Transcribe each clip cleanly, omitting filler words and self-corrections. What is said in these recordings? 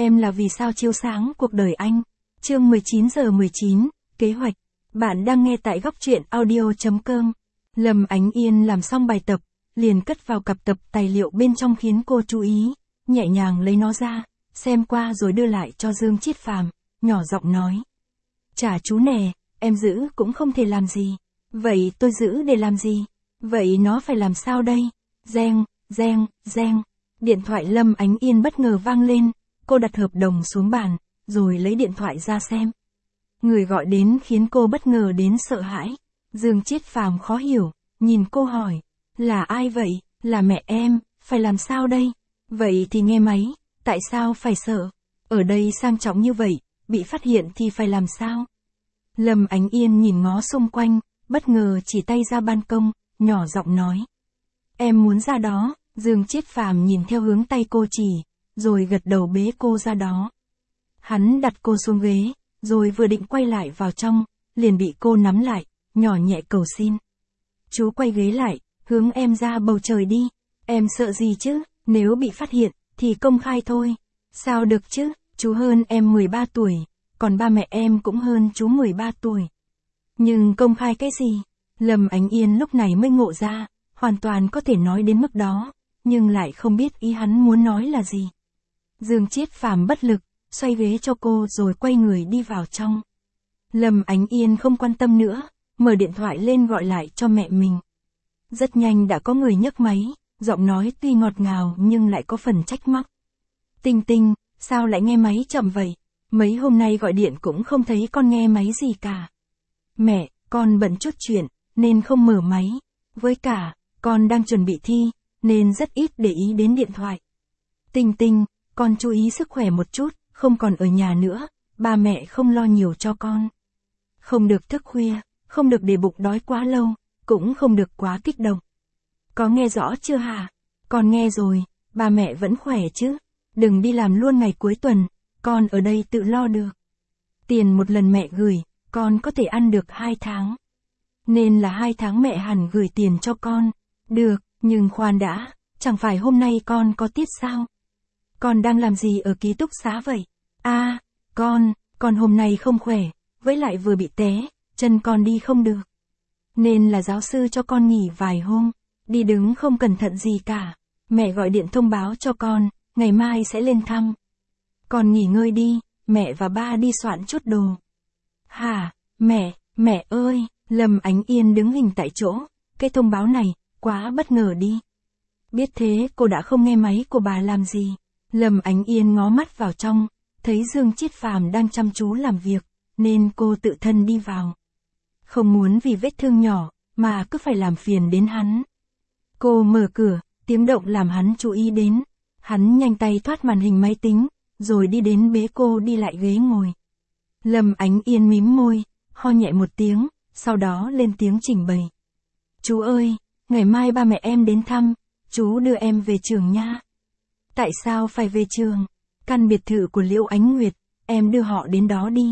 Em là vì sao chiếu sáng cuộc đời anh. Chương 19 giờ 19, kế hoạch. Bạn đang nghe tại góc truyện audio.com. Lâm Ánh Yên làm xong bài tập, liền cất vào cặp tập tài liệu bên trong khiến cô chú ý, nhẹ nhàng lấy nó ra, xem qua rồi đưa lại cho Dương Chiết Phàm, nhỏ giọng nói. Chả chú nè, em giữ cũng không thể làm gì. Vậy tôi giữ để làm gì? Vậy nó phải làm sao đây? Reng, reng, reng. Điện thoại Lâm Ánh Yên bất ngờ vang lên, cô đặt hợp đồng xuống bàn, rồi lấy điện thoại ra xem. Người gọi đến khiến cô bất ngờ đến sợ hãi. Dương Chiết Phàm khó hiểu, nhìn cô hỏi, là ai vậy? Là mẹ em, phải làm sao đây? Vậy thì nghe máy, tại sao phải sợ? Ở đây sang trọng như vậy, bị phát hiện thì phải làm sao? Lâm Ánh Yên nhìn ngó xung quanh, bất ngờ chỉ tay ra ban công, nhỏ giọng nói. Em muốn ra đó. Dương Chiết Phàm nhìn theo hướng tay cô chỉ, rồi gật đầu bế cô ra đó. Hắn đặt cô xuống ghế, rồi vừa định quay lại vào trong, liền bị cô nắm lại, nhỏ nhẹ cầu xin. Chú quay ghế lại, hướng em ra bầu trời đi. Em sợ gì chứ, nếu bị phát hiện, thì công khai thôi. Sao được chứ, chú hơn em 13 tuổi, còn ba mẹ em cũng hơn chú 13 tuổi. Nhưng công khai cái gì? Lâm Ánh Yên lúc này mới ngộ ra, hoàn toàn có thể nói đến mức đó, nhưng lại không biết ý hắn muốn nói là gì. Dương Chiết Phàm bất lực, xoay ghế cho cô rồi quay người đi vào trong. Lâm Ánh Yên không quan tâm nữa, mở điện thoại lên gọi lại cho mẹ mình. Rất nhanh đã có người nhấc máy, giọng nói tuy ngọt ngào nhưng lại có phần trách móc. Tinh Tinh, sao lại nghe máy chậm vậy? Mấy hôm nay gọi điện cũng không thấy con nghe máy gì cả. Mẹ, con bận chút chuyện, nên không mở máy. Với cả, con đang chuẩn bị thi, nên rất ít để ý đến điện thoại. Tinh Tinh, con chú ý sức khỏe một chút, không còn ở nhà nữa, ba mẹ không lo nhiều cho con. Không được thức khuya, không được để bụng đói quá lâu, cũng không được quá kích động. Có nghe rõ chưa hả? Con nghe rồi, ba mẹ vẫn khỏe chứ? Đừng đi làm luôn ngày cuối tuần, con ở đây tự lo được. Tiền một lần mẹ gửi, con có thể ăn được 2 tháng. Nên là 2 tháng mẹ hẳn gửi tiền cho con. Được, nhưng khoan đã, chẳng phải hôm nay con có tiết sao? Con đang làm gì ở ký túc xá vậy? À, con hôm nay không khỏe, với lại vừa bị té, chân con đi không được. Nên là giáo sư cho con nghỉ vài hôm, đi đứng không cẩn thận gì cả. Mẹ gọi điện thông báo cho con, ngày mai sẽ lên thăm. Con nghỉ ngơi đi, mẹ và ba đi soạn chút đồ. Hả, mẹ ơi, Lâm Ánh Yên đứng hình tại chỗ, cái thông báo này, quá bất ngờ đi. Biết thế cô đã không nghe máy của bà làm gì. Lâm Ánh Yên ngó mắt vào trong, thấy Dương Chiết Phàm đang chăm chú làm việc, nên cô tự thân đi vào. Không muốn vì vết thương nhỏ, mà cứ phải làm phiền đến hắn. Cô mở cửa, tiếng động làm hắn chú ý đến. Hắn nhanh tay thoát màn hình máy tính, rồi đi đến bế cô đi lại ghế ngồi. Lâm Ánh Yên mím môi, ho nhẹ một tiếng, sau đó lên tiếng trình bày. Chú ơi, ngày mai ba mẹ em đến thăm, chú đưa em về trường nha. Tại sao phải về trường? Căn biệt thự của Liễu Ánh Nguyệt, em đưa họ đến đó đi.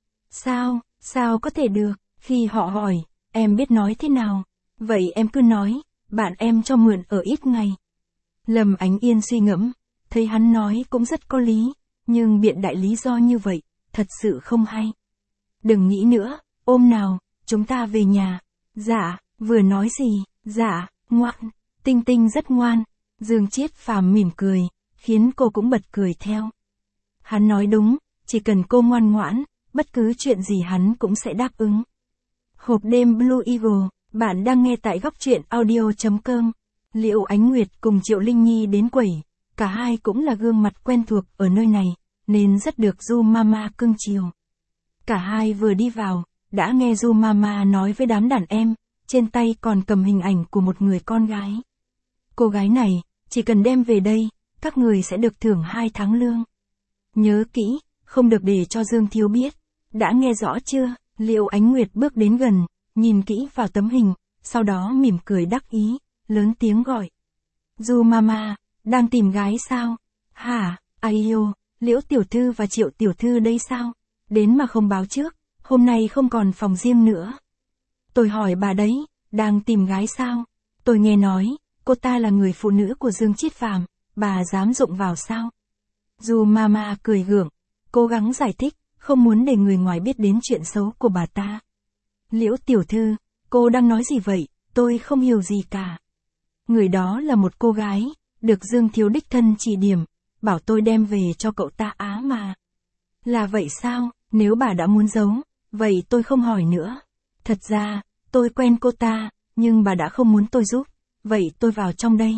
Sao có thể được, khi họ hỏi, em biết nói thế nào? Vậy em cứ nói, bạn em cho mượn ở ít ngày. Lâm Ánh Yên suy ngẫm, thấy hắn nói cũng rất có lý, nhưng biện đại lý do như vậy, thật sự không hay. Đừng nghĩ nữa, ôm nào, chúng ta về nhà. Dạ, vừa nói gì, dạ, ngoan, Tinh Tinh rất ngoan. Dương Chiết Phàm mỉm cười, khiến cô cũng bật cười theo. Hắn nói đúng, chỉ cần cô ngoan ngoãn, bất cứ chuyện gì hắn cũng sẽ đáp ứng. Hộp đêm Blue Eagle, bạn đang nghe tại góc truyện audio.com. Liễu Ánh Nguyệt cùng Triệu Linh Nhi đến quẩy, cả hai cũng là gương mặt quen thuộc ở nơi này, nên rất được Du Mama cưng chiều. Cả hai vừa đi vào, đã nghe Du Mama nói với đám đàn em, trên tay còn cầm hình ảnh của một người con gái. Cô gái này, chỉ cần đem về đây, các người sẽ được thưởng 2 tháng lương. Nhớ kỹ, không được để cho Dương Thiếu biết. Đã nghe rõ chưa? Liễu Ánh Nguyệt bước đến gần, nhìn kỹ vào tấm hình, sau đó mỉm cười đắc ý, lớn tiếng gọi. Du Mama, đang tìm gái sao? Hả, Aiyo, Liễu Tiểu Thư và Triệu Tiểu Thư đây sao? Đến mà không báo trước, hôm nay không còn phòng riêng nữa. Tôi hỏi bà đấy, đang tìm gái sao? Tôi nghe nói, cô ta là người phụ nữ của Dương Chiết Phàm, bà dám dụng vào sao? Dù Mama cười gượng, cố gắng giải thích, không muốn để người ngoài biết đến chuyện xấu của bà ta. Liễu tiểu thư, cô đang nói gì vậy, tôi không hiểu gì cả. Người đó là một cô gái, được Dương Thiếu đích thân chỉ điểm, bảo tôi đem về cho cậu ta á mà. Là vậy sao, nếu bà đã muốn giấu, vậy tôi không hỏi nữa. Thật ra, tôi quen cô ta, nhưng bà đã không muốn tôi giúp, vậy tôi vào trong đây.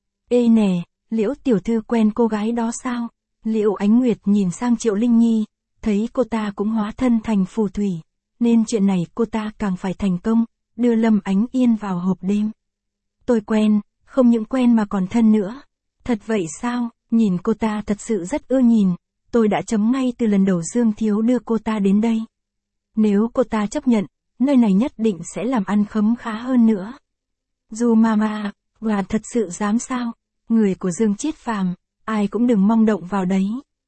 Ê nè, Liễu tiểu thư quen cô gái đó sao? Liễu Ánh Nguyệt nhìn sang Triệu Linh Nhi, thấy cô ta cũng hóa thân thành phù thủy, nên chuyện này cô ta càng phải thành công, đưa Lâm Ánh Yên vào hộp đêm. Tôi quen, không những quen mà còn thân nữa. Thật vậy sao, nhìn cô ta thật sự rất ưa nhìn, tôi đã chấm ngay từ lần đầu Dương Thiếu đưa cô ta đến đây. Nếu cô ta chấp nhận, nơi này nhất định sẽ làm ăn khấm khá hơn nữa. Dù Mama, và thật sự dám sao, người của Dương Chiết Phàm, ai cũng đừng mong động vào đấy.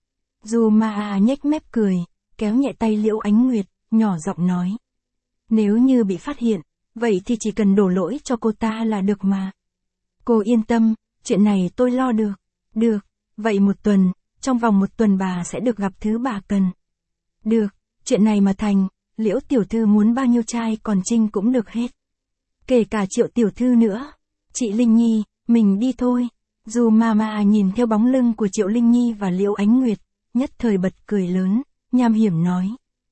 Dù Mama nhếch mép cười, kéo nhẹ tay Liễu Ánh Nguyệt, nhỏ giọng nói. Nếu như bị phát hiện, vậy thì chỉ cần đổ lỗi cho cô ta là được mà. Cô yên tâm, chuyện này tôi lo được. Được, vậy một tuần, trong vòng một tuần bà sẽ được gặp thứ bà cần. Được, chuyện này mà thành, Liễu tiểu thư muốn bao nhiêu trai còn trinh cũng được hết. Kể cả Triệu tiểu thư nữa. Chị Linh Nhi, mình đi thôi. Dù Mama nhìn theo bóng lưng của Triệu Linh Nhi và Liễu Ánh Nguyệt, nhất thời bật cười lớn, nham hiểm nói.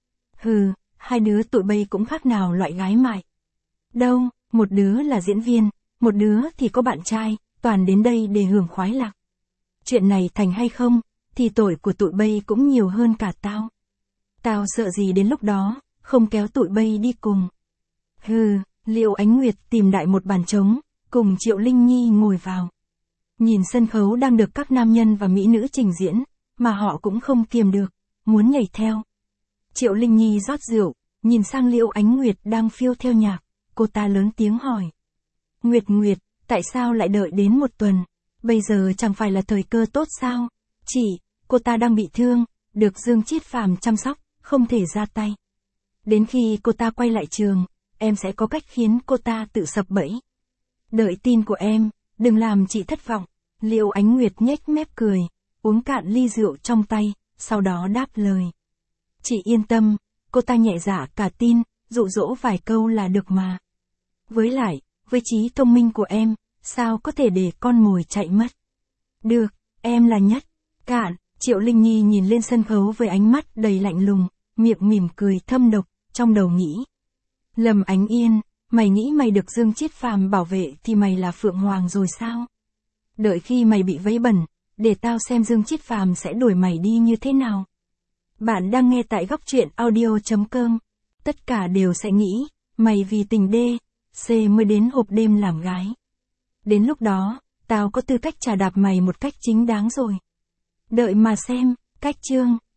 Hừ, hai đứa tụi bay cũng khác nào loại gái mại. Đâu, một đứa là diễn viên, một đứa thì có bạn trai, toàn đến đây để hưởng khoái lạc. Chuyện này thành hay không, thì tội của tụi bay cũng nhiều hơn cả tao. Tao sợ gì đến lúc đó, không kéo tụi bay đi cùng. Hừ, Liễu Ánh Nguyệt tìm đại một bàn trống, cùng Triệu Linh Nhi ngồi vào. Nhìn sân khấu đang được các nam nhân và mỹ nữ trình diễn, mà họ cũng không kiềm được, muốn nhảy theo. Triệu Linh Nhi rót rượu, nhìn sang Liễu Ánh Nguyệt đang phiêu theo nhạc, cô ta lớn tiếng hỏi. Nguyệt Nguyệt, tại sao lại đợi đến một tuần? Bây giờ chẳng phải là thời cơ tốt sao? Chỉ, cô ta đang bị thương, được Dương Chiết Phàm chăm sóc, không thể ra tay. Đến khi cô ta quay lại trường, em sẽ có cách khiến cô ta tự sập bẫy. Đợi tin của em, đừng làm chị thất vọng. Liễu Ánh Nguyệt nhếch mép cười, uống cạn ly rượu trong tay, sau đó đáp lời. Chị yên tâm, cô ta nhẹ dạ cả tin, dụ dỗ vài câu là được mà. Với lại, với trí thông minh của em, sao có thể để con mồi chạy mất. Được, em là nhất. Cạn, Triệu Linh Nhi nhìn lên sân khấu với ánh mắt đầy lạnh lùng, miệng mỉm cười thâm độc, trong đầu nghĩ. Lâm Ánh Yên, mày nghĩ mày được Dương Chiết Phàm bảo vệ thì mày là Phượng Hoàng rồi sao? Đợi khi mày bị vấy bẩn, để tao xem Dương Chiết Phàm sẽ đuổi mày đi như thế nào. Bạn đang nghe tại góc truyện audio.com. Tất cả đều sẽ nghĩ, mày vì tình đê, C mới đến hộp đêm làm gái. Đến lúc đó, tao có tư cách chà đạp mày một cách chính đáng rồi. Đợi mà xem, cách chương.